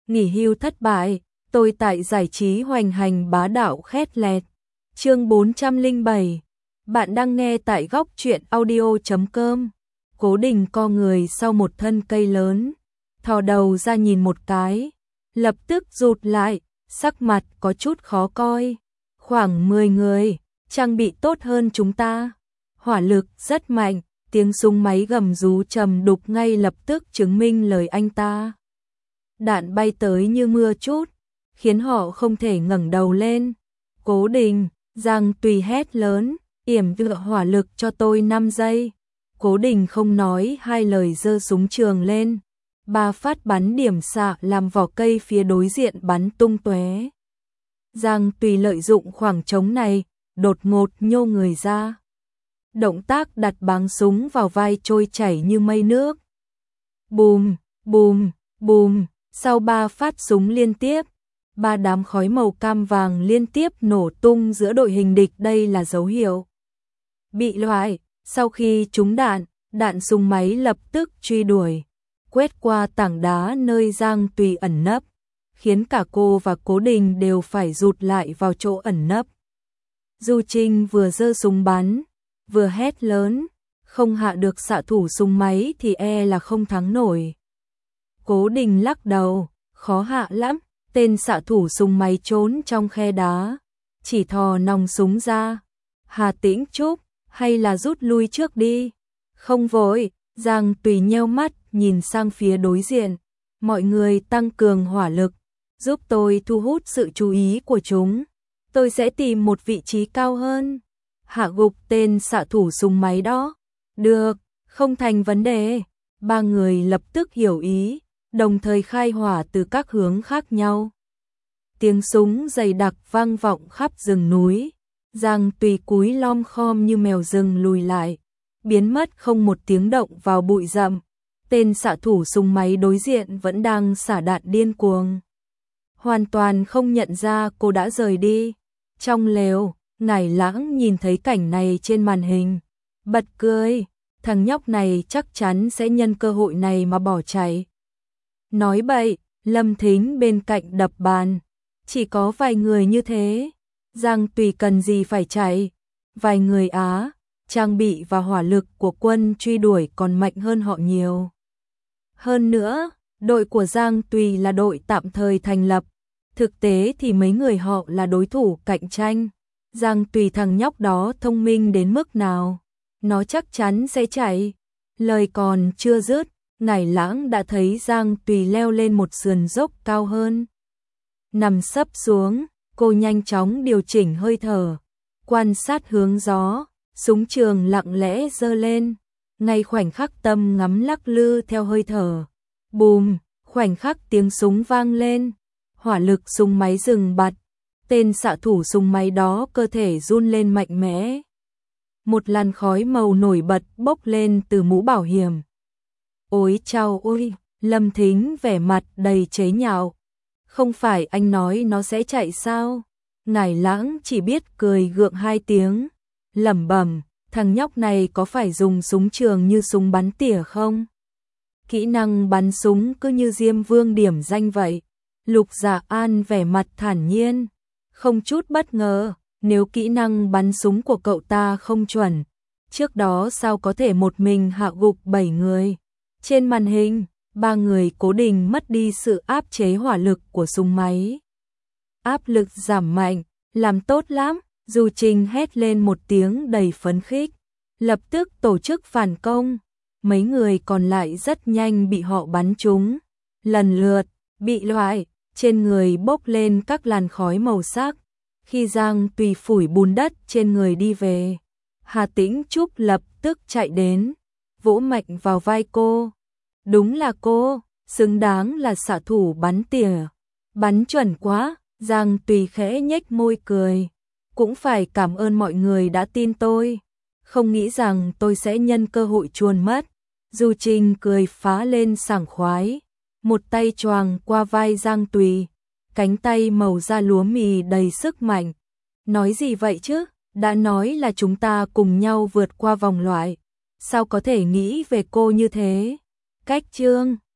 nghỉ hưu thất bại, tôi tại giải trí hoành hành bá đạo khét lẹt. Chương 407. Bạn đang nghe tại góc truyện audio.com. Cố Đình co người sau một thân cây lớn, thò đầu ra nhìn một cái, lập tức rụt lại, sắc mặt có chút khó coi. Khoảng 10 người, trang bị tốt hơn chúng ta. Hỏa lực rất mạnh, tiếng súng máy gầm rú trầm đục ngay lập tức chứng minh lời anh ta. Đạn bay tới như mưa chút, khiến họ không thể ngẩng đầu lên. Cố Đình, Giang Tùy hét lớn, yểm vựa hỏa lực cho tôi 5 giây. Cố Đình không nói hai lời giơ súng trường lên. 3 phát bắn điểm xạ làm vỏ cây phía đối diện bắn tung tóe. Giang Tùy lợi dụng khoảng trống này, đột ngột nhô người ra. Động tác đặt báng súng vào vai trôi chảy như mây nước. Bùm, bùm, bùm, sau 3 phát súng liên tiếp, 3 đám khói màu cam vàng liên tiếp nổ tung giữa đội hình địch, đây là dấu hiệu bị loại. Sau khi trúng đạn, đạn súng máy lập tức truy đuổi, quét qua tảng đá nơi Giang Tùy ẩn nấp, khiến cả cô và Cố Đình đều phải rụt lại vào chỗ ẩn nấp. Du Trinh vừa giơ súng bắn, vừa hét lớn, không hạ được xạ thủ súng máy thì e là không thắng nổi. Cố Đình lắc đầu, khó hạ lắm, tên xạ thủ súng máy trốn trong khe đá, chỉ thò nòng súng ra. Hà Tĩnh Trúc, hay là rút lui trước đi? Không vội. Giang Tùy nheo mắt nhìn sang phía đối diện. Mọi người tăng cường hỏa lực, giúp tôi thu hút sự chú ý của chúng. Tôi sẽ tìm một vị trí cao hơn, hạ gục tên xạ thủ súng máy đó. Được, không thành vấn đề. 3 người lập tức hiểu ý, đồng thời khai hỏa từ các hướng khác nhau. Tiếng súng dày đặc vang vọng khắp rừng núi. Giang Tùy cúi lom khom như mèo rừng lùi lại, biến mất không một tiếng động vào bụi rậm. Tên xạ thủ súng máy đối diện vẫn đang xả đạn điên cuồng, hoàn toàn không nhận ra cô đã rời đi. Trong lều, Ngải Lãng nhìn thấy cảnh này trên màn hình, bật cười, thằng nhóc này chắc chắn sẽ nhân cơ hội này mà bỏ chạy. Nói bậy. Lâm Thính bên cạnh đập bàn, chỉ có vài người như thế, Giang Tùy cần gì phải chạy. Vài người á, trang bị và hỏa lực của quân truy đuổi còn mạnh hơn họ nhiều. Hơn nữa, đội của Giang Tùy là đội tạm thời thành lập, thực tế thì mấy người họ là đối thủ cạnh tranh. Giang Tùy thằng nhóc đó thông minh đến mức nào, nó chắc chắn sẽ chạy. Lời còn chưa dứt, Ngải Lãng đã thấy Giang Tùy leo lên một sườn dốc cao hơn. Nằm sấp xuống, cô nhanh chóng điều chỉnh hơi thở, quan sát hướng gió, súng trường lặng lẽ giơ lên. Ngay khoảnh khắc tâm ngắm lắc lư theo hơi thở. Bùm, khoảnh khắc tiếng súng vang lên, hỏa lực súng máy dừng bặt. Tên xạ thủ súng máy đó cơ thể run lên mạnh mẽ. Một làn khói màu nổi bật bốc lên từ mũ bảo hiểm. Ôi chao ôi, Lâm Thính vẻ mặt đầy chế nhạo. Không phải anh nói nó sẽ chạy sao? Ngải Lãng chỉ biết cười gượng 2 tiếng, lẩm bẩm, thằng nhóc này có phải dùng súng trường như súng bắn tỉa không? Kỹ năng bắn súng cứ như Diêm Vương điểm danh vậy. Lục Dạ An vẻ mặt thản nhiên, không chút bất ngờ. Nếu kỹ năng bắn súng của cậu ta không chuẩn, trước đó sao có thể một mình hạ gục 7 người? Trên màn hình, 3 người Cố Đình mất đi sự áp chế hỏa lực của súng máy. Áp lực giảm mạnh, làm tốt lắm. Du Trinh hét lên một tiếng đầy phấn khích, lập tức tổ chức phản công. Mấy người còn lại rất nhanh bị họ bắn trúng, lần lượt bị loại, trên người bốc lên các làn khói màu sắc. Khi Giang Tùy phủi bùn đất trên người đi về, Hà Tĩnh Trúc lập tức chạy đến, vỗ mạnh vào vai cô. Đúng là cô, xứng đáng là xạ thủ bắn tỉa, bắn chuẩn quá. Giang Tùy khẽ nhếch môi cười, cũng phải cảm ơn mọi người đã tin tôi, không nghĩ rằng tôi sẽ nhân cơ hội chuồn mất. Du Trinh cười phá lên sảng khoái, một tay choàng qua vai Giang Tùy, cánh tay màu da lúa mì đầy sức mạnh. Nói gì vậy chứ, đã nói là chúng ta cùng nhau vượt qua vòng loại, sao có thể nghĩ về cô như thế? Cách chương